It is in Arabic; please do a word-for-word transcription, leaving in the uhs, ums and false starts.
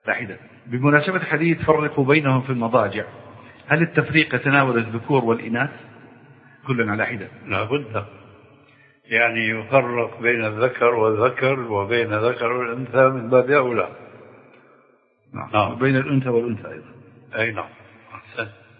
على حدة. بمناسبة حديث فرقوا بينهم في المضاجع، هل التفريق يتناول الذكور والإناث كلا على حدة؟ لا بد، يعني يفرق بين الذكر والذكر وبين ذكر والأنثى من باب أولى. نعم. نعم. وبين الأنثى والأنثى أيضا. أي نعم. أحسن.